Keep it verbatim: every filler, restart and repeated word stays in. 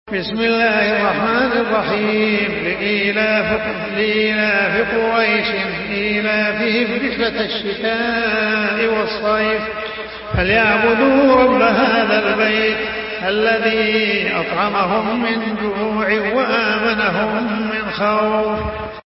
بسم الله الرحمن الرحيم. لإيلاف لإيلاف قريش إيلافهم رحلة الشتاء والصيف فليعبدوا رب هذا البيت الذي أطعمهم من جوع وآمنهم من خوف.